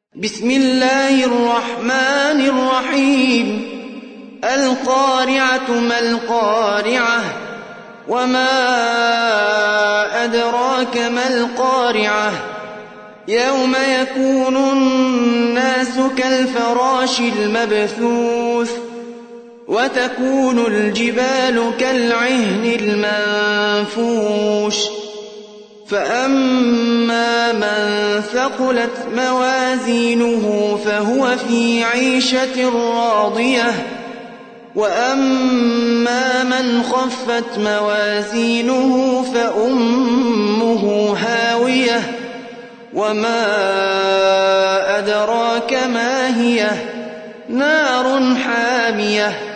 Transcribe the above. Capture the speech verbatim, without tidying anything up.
بسم الله الرحمن الرحيم القارعة ما القارعة وما أدراك ما القارعة يوم يكون الناس كالفراش المبثوث وتكون الجبال كالعهن المنفوش فأما من ثقلت موازينه فهو في عيشة راضية وأما من خفت موازينه فأمه هاوية وما أدراك ما هي نار حامية